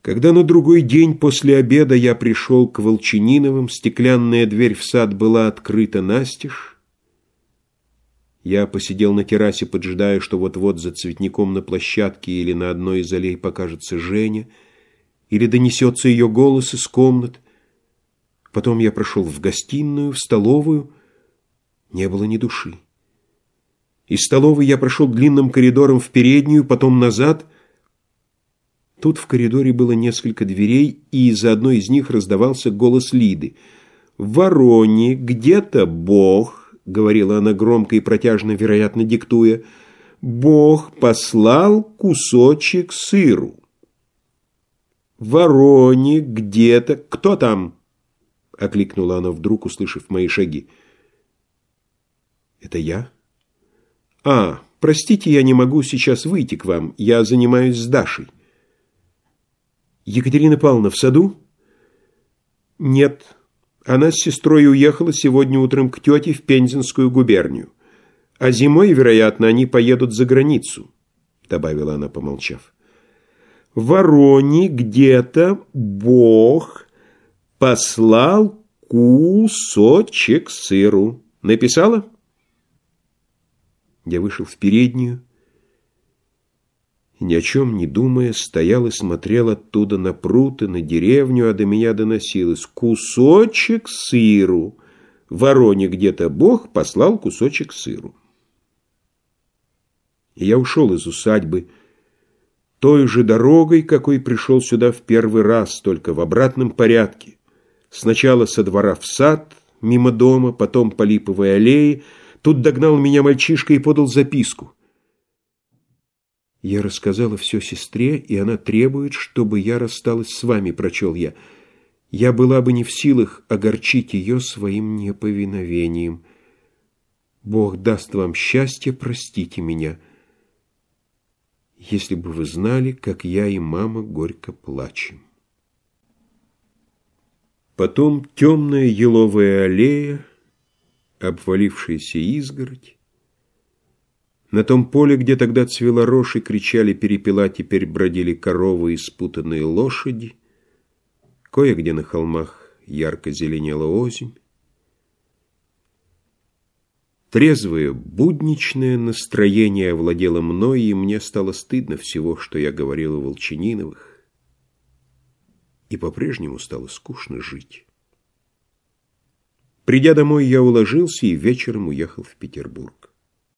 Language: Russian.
Когда на другой день после обеда я пришел к Волчининовым, стеклянная дверь в сад была открыта настежь. Я посидел на террасе, поджидая, что вот-вот за цветником на площадке или на одной из аллей покажется Женя, или донесется ее голос из комнат. Потом я прошел в гостиную, в столовую. Не было ни души. Из столовой я прошел длинным коридором в переднюю, потом назад. Тут в коридоре было несколько дверей, и из-за одной из них раздавался голос Лиды. «В Вороне где-то Бог», — говорила она громко и протяжно, вероятно, диктуя, «Бог послал кусочек сыру». «В Вороне где-то... Кто там?» — окликнула она вдруг, услышав мои шаги. «Это я?» «А, простите, я не могу сейчас выйти к вам. Я занимаюсь с Дашей». «Екатерина Павловна в саду?» «Нет. Она с сестрой уехала сегодня утром к тете в Пензенскую губернию. А зимой, вероятно, они поедут за границу», — добавила она, помолчав. «В Вороне где-то Бог послал кусочек сыру. Написала?» Я вышел в переднюю и, ни о чем не думая, стоял и смотрел оттуда на пруд и на деревню, а до меня доносилось: «Кусочек сыру! В Вороне где-то Бог послал кусочек сыру». И я ушел из усадьбы той же дорогой, какой пришел сюда в первый раз, только в обратном порядке. Сначала со двора в сад, мимо дома, потом по липовой аллее. Тут догнал меня мальчишка и подал записку. «Я рассказала все сестре, и она требует, чтобы я рассталась с вами», — прочел я. «Я была бы не в силах огорчить ее своим неповиновением. Бог даст вам счастье, простите меня. Если бы вы знали, как я и мама горько плачем». Потом темная еловая аллея, обвалившаяся изгородь. На том поле, где тогда цвела рожь и кричали перепела, теперь бродили коровы и спутанные лошади. Кое-где на холмах ярко зеленела озимь. Трезвое, будничное настроение овладело мной, и мне стало стыдно всего, что я говорил о Волчининовых. И по-прежнему стало скучно жить. Придя домой, я уложился и вечером уехал в Петербург.